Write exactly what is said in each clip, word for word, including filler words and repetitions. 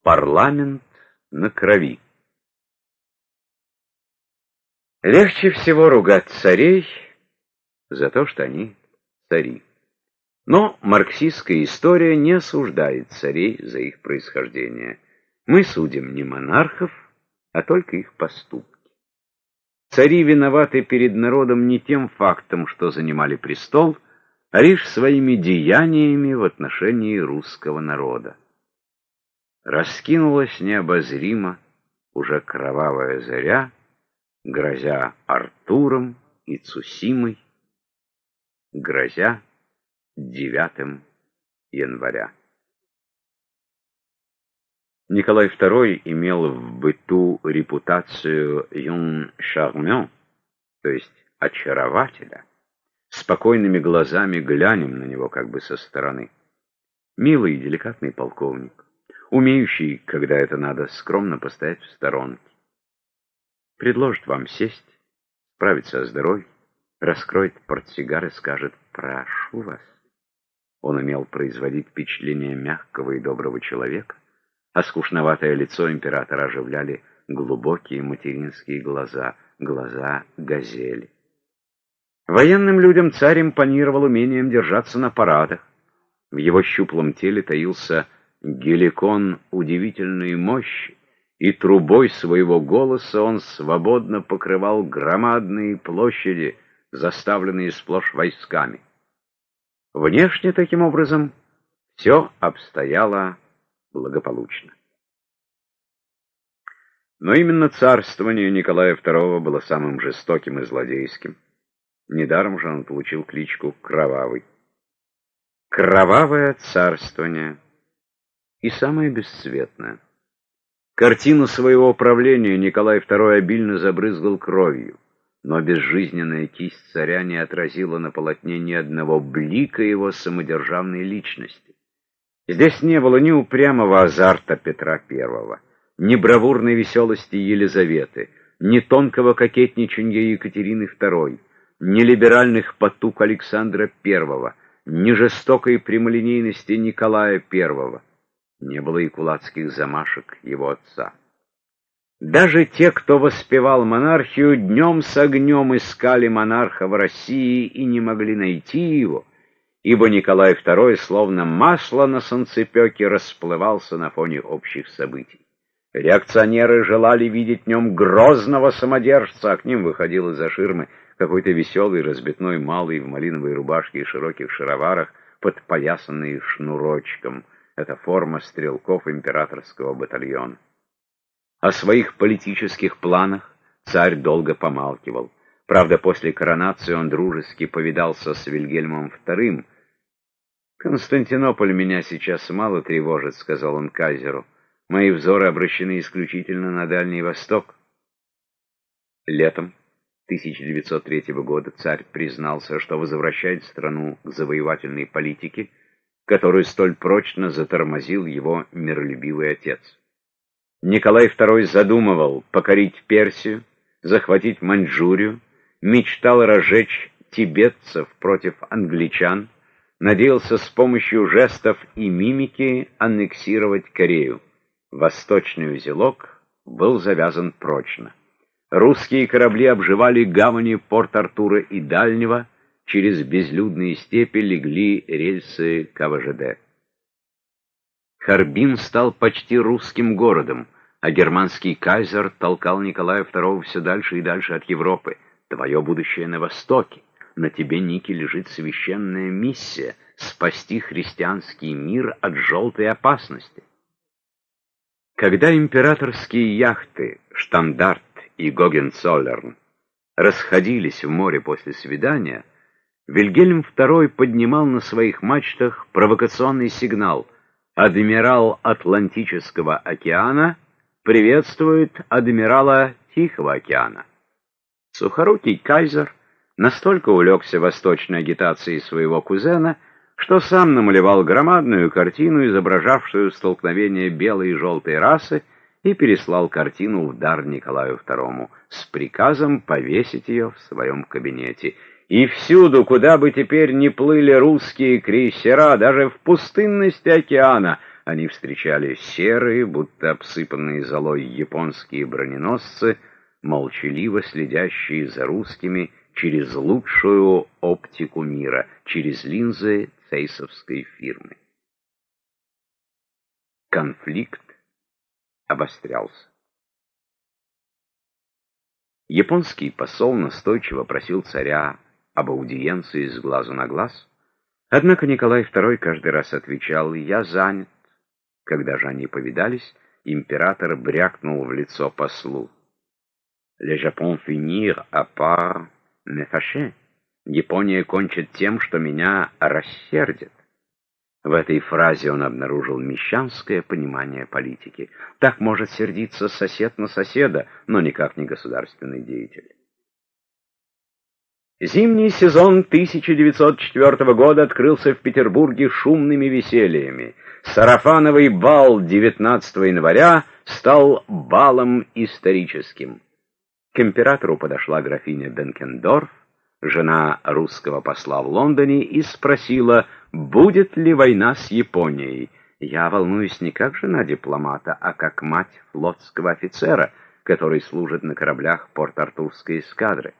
Парламент на крови. Легче всего ругать царей за то, что они цари. Но марксистская история не осуждает царей за их происхождение. Мы судим не монархов, а только их поступки. Цари виноваты перед народом не тем фактом, что занимали престол, а лишь своими деяниями в отношении русского народа. Раскинулась необозримо уже кровавая заря, грозя Артуром и Цусимой, грозя девятым января. Николай второй имел в быту репутацию «юн шармён», то есть очарователя. Спокойными глазами глянем на него как бы со стороны. Милый и деликатный полковник, умеющий, когда это надо, скромно постоять в сторонке. Предложит вам сесть, справиться о здоровье, раскроет портсигар и скажет «прошу вас». Он умел производить впечатление мягкого и доброго человека, а скучноватое лицо императора оживляли глубокие материнские глаза, глаза газели. Военным людям царь импонировал умением держаться на парадах. В его щуплом теле таился геликон удивительной мощи, и трубой своего голоса он свободно покрывал громадные площади, заставленные сплошь войсками. Внешне, таким образом, все обстояло благополучно. Но именно царствование Николая второго было самым жестоким и злодейским. Недаром же он получил кличку Кровавый. Кровавое царствование и самое бесцветное. Картину своего правления Николай второй обильно забрызгал кровью, но безжизненная кисть царя не отразила на полотне ни одного блика его самодержавной личности. Здесь не было ни упрямого азарта Петра Первого, ни бравурной веселости Елизаветы, ни тонкого кокетничанья Екатерины Второй, ни либеральных потуг Александра Первого, ни жестокой прямолинейности Николая Первого. Не было и кулацких замашек его отца. Даже те, кто воспевал монархию, днем с огнем искали монарха в России и не могли найти его, ибо Николай второй, словно масло на солнцепеке, расплывался на фоне общих событий. Реакционеры желали видеть в нем грозного самодержца, а к ним выходил из-за ширмы какой-то веселый разбитной малый в малиновой рубашке и широких шароварах, подпоясанный шнурочком. Это форма стрелков императорского батальона. О своих политических планах царь долго помалкивал. Правда, после коронации он дружески повидался с Вильгельмом вторым. «Константинополь меня сейчас мало тревожит», — сказал он кайзеру. «Мои взоры обращены исключительно на Дальний Восток». Летом тысяча девятьсот третьего года царь признался, что возвращает страну к завоевательной политике, которую столь прочно затормозил его миролюбивый отец. Николай второй задумывал покорить Персию, захватить Маньчжурию, мечтал разжечь тибетцев против англичан, надеялся с помощью жестов и мимики аннексировать Корею. Восточный узелок был завязан прочно. Русские корабли обживали гавани Порт-Артура и Дальнего, через безлюдные степи легли рельсы ка вэ жэ дэ. Харбин стал почти русским городом, а германский кайзер толкал Николая второго все дальше и дальше от Европы. Твое будущее на Востоке. На тебе, Ники, лежит священная миссия — спасти христианский мир от желтой опасности. Когда императорские яхты «Штандарт» и «Гогенцоллерн» расходились в море после свидания, Вильгельм второй поднимал на своих мачтах провокационный сигнал: адмирал Атлантического океана приветствует адмирала Тихого океана. Сухорукий кайзер настолько увлекся восточной агитацией своего кузена, что сам намалевал громадную картину, изображавшую столкновение белой и желтой расы, и переслал картину в дар Николаю второму с приказом повесить ее в своем кабинете. И всюду, куда бы теперь ни плыли русские крейсера, даже в пустынности океана, они встречали серые, будто обсыпанные золой японские броненосцы, молчаливо следящие за русскими через лучшую оптику мира, через линзы цейсовской фирмы. Конфликт обострялся. Японский посол настойчиво просил царя об аудиенции с глазу на глаз, однако Николай второй каждый раз отвечал: «Я занят». Когда же они повидались, император брякнул в лицо послу: «Le Japon finir à part me fâcher». Япония кончит тем, что меня рассердит. В этой фразе он обнаружил мещанское понимание политики. Так может сердиться сосед на соседа, но никак не государственный деятель. Зимний сезон тысяча девятьсот четвёртого года открылся в Петербурге шумными веселиями. Сарафановый бал девятнадцатого января стал балом историческим. К императору подошла графиня Бенкендорф, жена русского посла в Лондоне, и спросила, будет ли война с Японией. Я волнуюсь не как жена дипломата, а как мать флотского офицера, который служит на кораблях Порт-Артурской эскадры.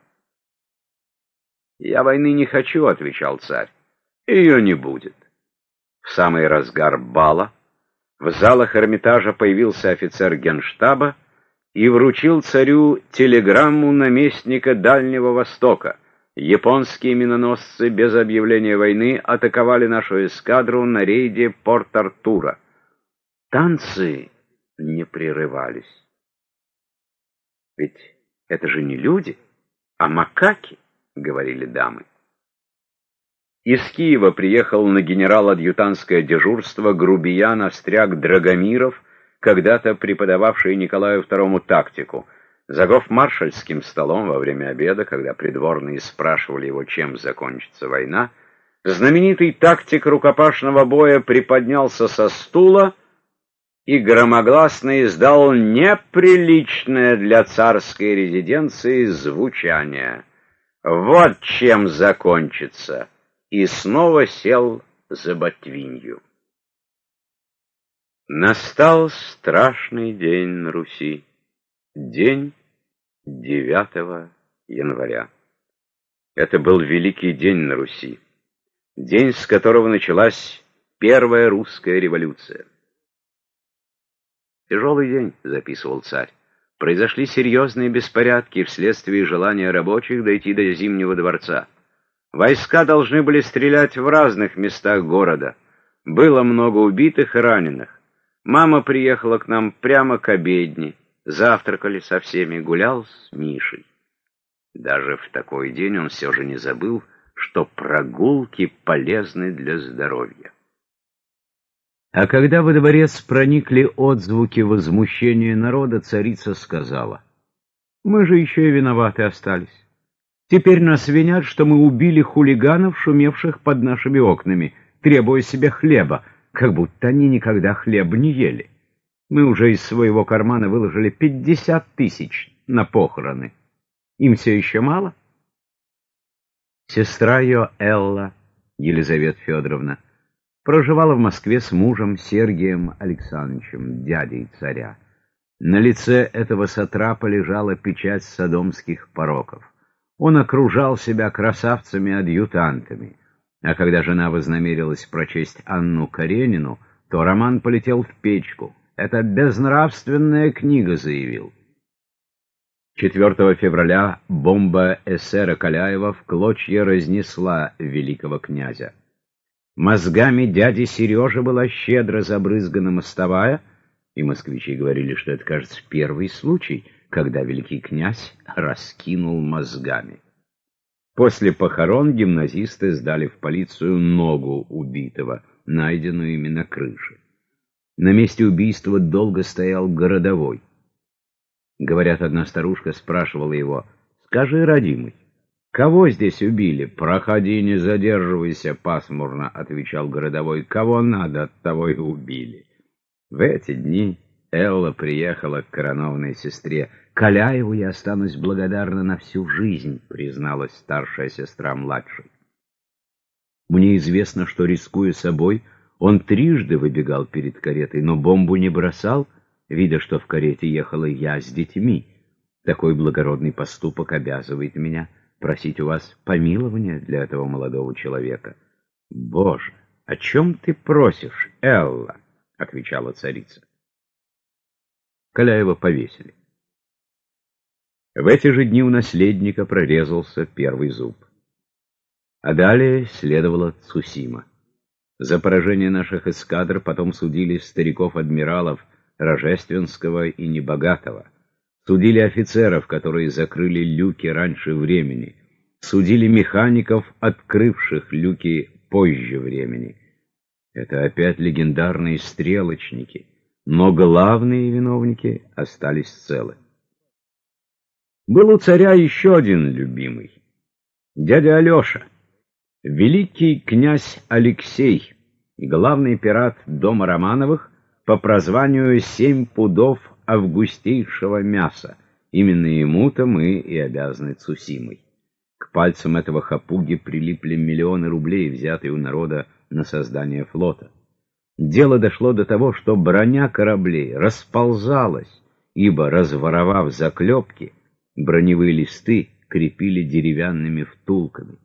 «Я войны не хочу», — отвечал царь. «Ее не будет». В самый разгар бала в залах Эрмитажа появился офицер генштаба и вручил царю телеграмму наместника Дальнего Востока. Японские миноносцы без объявления войны атаковали нашу эскадру на рейде Порт-Артура. Танцы не прерывались. «Ведь это же не люди, а макаки», — говорили дамы. Из Киева приехал на генерал-адъютантское дежурство грубиян-остряк Драгомиров, когда-то преподававший Николаю второму тактику. За гофмаршальским столом во время обеда, когда придворные спрашивали его, чем закончится война, знаменитый тактик рукопашного боя приподнялся со стула и громогласно издал неприличное для царской резиденции звучание. «Вот чем закончится!» И снова сел за ботвинью. Настал страшный день на Руси. День девятого января. Это был великий день на Руси. День, с которого началась первая русская революция. «Тяжелый день», — записывал царь. «Произошли серьезные беспорядки вследствие желания рабочих дойти до Зимнего дворца. Войска должны были стрелять в разных местах города. Было много убитых и раненых. Мама приехала к нам прямо к обедне. Завтракали со всеми, гулял с Мишей». Даже в такой день он все же не забыл, что прогулки полезны для здоровья. А когда во дворец проникли отзвуки возмущения народа, царица сказала: «Мы же еще и виноваты остались. Теперь нас винят, что мы убили хулиганов, шумевших под нашими окнами, требуя себе хлеба, как будто они никогда хлеба не ели. Мы уже из своего кармана выложили пятьдесят тысяч на похороны. Им все еще мало?» Сестра ее, Элла, Елизавета Федоровна, проживала в Москве с мужем Сергием Александровичем, дядей царя. На лице этого сатрапа лежала печать содомских пороков. Он окружал себя красавцами-адъютантами, а когда жена вознамерилась прочесть Анну Каренину, то роман полетел в печку. «Это безнравственная книга», — заявил. четвёртого февраля бомба эсера Каляева в клочья разнесла великого князя. Мозгами дяди Сережи была щедро забрызгана мостовая, и москвичи говорили, что это, кажется, первый случай, когда великий князь раскинул мозгами. После похорон гимназисты сдали в полицию ногу убитого, найденную ими на крыше. На месте убийства долго стоял городовой. Говорят, одна старушка спрашивала его: «Скажи, родимый, кого здесь убили?» «Проходи, не задерживайся», — пасмурно отвечал городовой. «Кого надо, от того и убили». В эти дни Элла приехала к коронованной сестре. «Каляеву я останусь благодарна на всю жизнь», — призналась старшая сестра младшей. «Мне известно, что, рискуя собой, Он трижды выбегал перед каретой, но бомбу не бросал, видя, что в карете ехала я с детьми. Такой благородный поступок обязывает меня просить у вас помилования для этого молодого человека. — Боже, о чем ты просишь, Элла? — отвечала царица. Каляева повесили. В эти же дни у наследника прорезался первый зуб. А далее следовала Цусима. За поражение наших эскадр потом судили стариков-адмиралов Рожественского и Небогатого. Судили офицеров, которые закрыли люки раньше времени. Судили механиков, открывших люки позже времени. Это опять легендарные стрелочники, но главные виновники остались целы. Был у царя еще один любимый — дядя Алеша, великий князь Алексей, главный пират дома Романовых по прозванию «Семь пудов августейшего мяса». Именно ему-то мы и обязаны Цусимой. К пальцам этого хапуги прилипли миллионы рублей, взятые у народа на создание флота. Дело дошло до того, что броня кораблей расползалась, ибо, разворовав заклепки, броневые листы крепили деревянными втулками.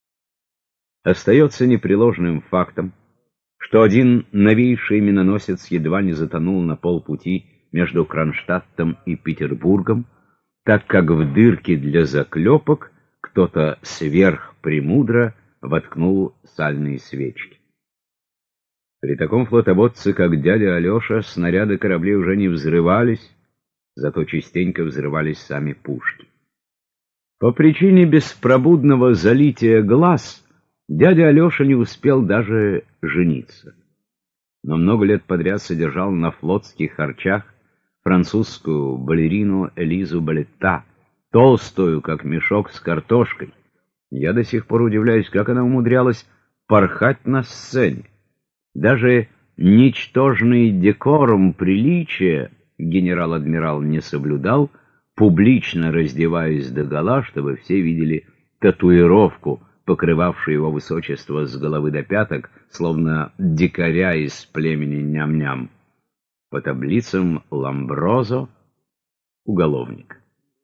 Остается непреложным фактом, что один новейший миноносец едва не затонул на полпути между Кронштадтом и Петербургом, так как в дырки для заклепок кто-то сверхпремудро воткнул сальные свечки. При таком флотоводце, как дядя Алеша, снаряды кораблей уже не взрывались, зато частенько взрывались сами пушки. По причине беспробудного залития глаз дядя Алеша не успел даже жениться. Но много лет подряд содержал на флотских харчах французскую балерину Элизу Балетта, толстую, как мешок с картошкой. Я до сих пор удивляюсь, как она умудрялась порхать на сцене. Даже ничтожный декорум приличия генерал-адмирал не соблюдал, публично раздеваясь догола, чтобы все видели татуировку, покрывавшую его высочество с головы до пяток, словно дикаря из племени ням-ням. По таблицам Ламброзо — уголовник.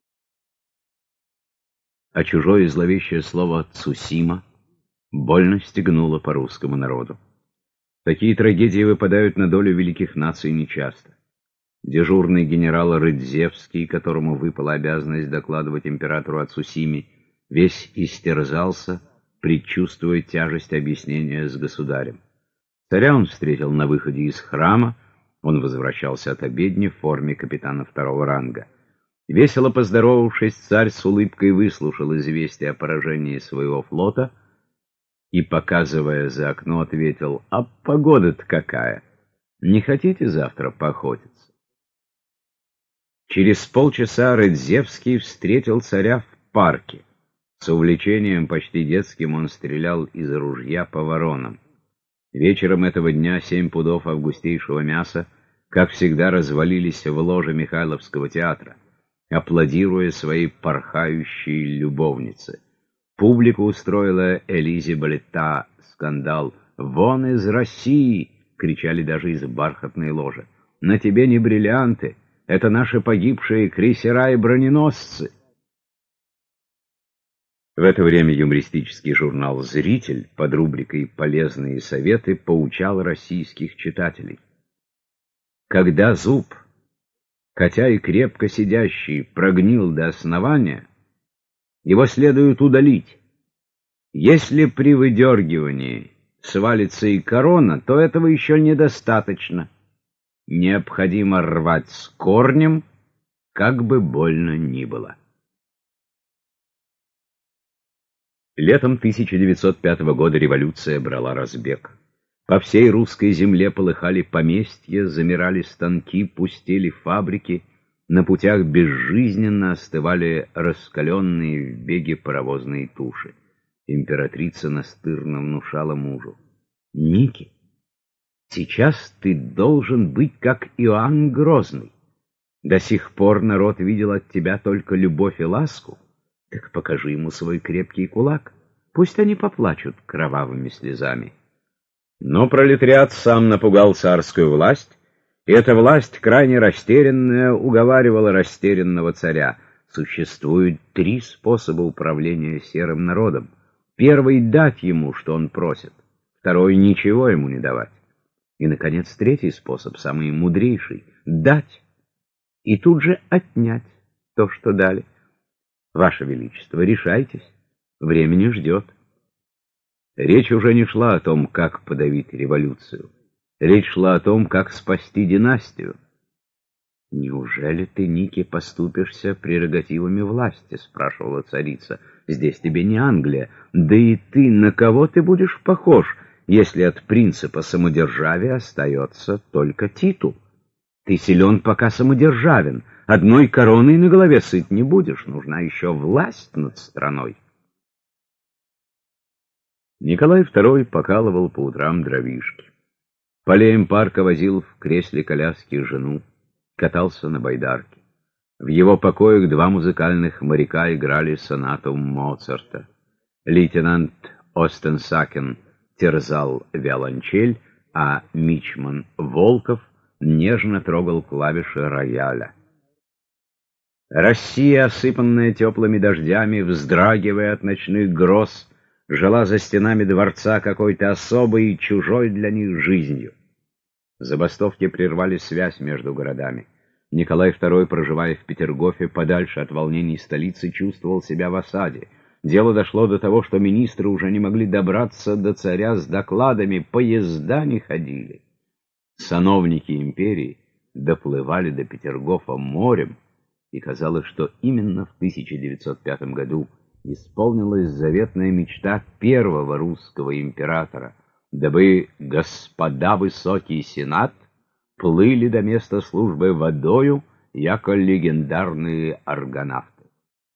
А чужое зловещее слово «Цусима» больно стегнуло по русскому народу. Такие трагедии выпадают на долю великих наций нечасто. Дежурный генерал Рыдзевский, которому выпала обязанность докладывать императору о Цусиме, весь истерзался, предчувствуя тяжесть объяснения с государем. Царя он встретил на выходе из храма, он возвращался от обедни в форме капитана второго ранга. Весело поздоровавшись, царь с улыбкой выслушал известие о поражении своего флота и, показывая за окно, ответил: «А погода-то какая! Не хотите завтра поохотиться?» Через полчаса Рыдзевский встретил царя в парке. С увлечением почти детским он стрелял из ружья по воронам. Вечером этого дня семь пудов августейшего мяса, как всегда, развалились в ложе Михайловского театра, аплодируя своей порхающей любовнице. Публика устроила Элизе Балетта скандал. «Вон из России!» — кричали даже из бархатной ложи. «На тебе не бриллианты! Это наши погибшие крейсера и броненосцы!» В это время юмористический журнал «Зритель» под рубрикой «Полезные советы» поучал российских читателей. Когда зуб, хотя и крепко сидящий, прогнил до основания, его следует удалить. Если при выдергивании свалится и корона, то этого еще недостаточно. Необходимо рвать с корнем, как бы больно ни было. Летом тысяча девятьсот пятого года революция брала разбег. По всей русской земле полыхали поместья, замирали станки, пустели фабрики, на путях безжизненно остывали раскаленные в беге паровозные туши. Императрица настырно внушала мужу: «Ники, сейчас ты должен быть как Иоанн Грозный. До сих пор народ видел от тебя только любовь и ласку. Так покажи ему свой крепкий кулак. Пусть они поплачут кровавыми слезами». Но пролетариат сам напугал царскую власть, и эта власть, крайне растерянная, уговаривала растерянного царя. Существует три способа управления серым народом. Первый — дать ему, что он просит. Второй — ничего ему не давать. И, наконец, третий способ, самый мудрейший — дать и тут же отнять то, что дали. Ваше Величество, решайтесь, время не ждет. Речь уже не шла о том, как подавить революцию. Речь шла о том, как спасти династию. «Неужели ты, Ники, поступишься прерогативами власти?» — спрашивала царица. «Здесь тебе не Англия. Да и ты, на кого ты будешь похож, если от принципа самодержавия остается только титул? Ты силен, пока самодержавен. Одной короной на голове сыт не будешь. Нужна еще власть над страной». Николай второй покалывал по утрам дровишки. По аллеям парка возил в кресле коляски жену, катался на байдарке. В его покоях два музыкальных моряка играли сонату Моцарта. Лейтенант Остенсакен терзал виолончель, а мичман Волков нежно трогал клавиши рояля. Россия, осыпанная теплыми дождями, вздрагивая от ночных гроз, жила за стенами дворца какой-то особой и чужой для них жизнью. Забастовки прервали связь между городами. Николай второй, проживая в Петергофе, подальше от волнений столицы, чувствовал себя в осаде. Дело дошло до того, что министры уже не могли добраться до царя с докладами, поезда не ходили. Сановники империи доплывали до Петергофа морем, и казалось, что именно в тысяча девятьсот пятом году исполнилась заветная мечта первого русского императора, дабы господа высокий сенат плыли до места службы водою, яко легендарные аргонавты.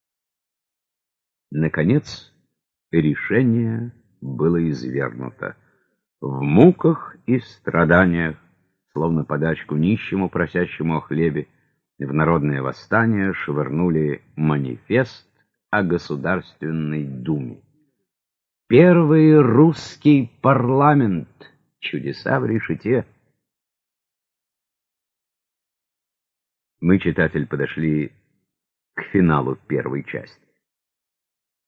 Наконец, решение было извергнуто. В муках и страданиях, словно подачку нищему, просящему о хлебе, в народное восстание швырнули манифест о Государственной Думе. Первый русский парламент. Чудеса в решете. Мы, читатель, подошли к финалу первой части.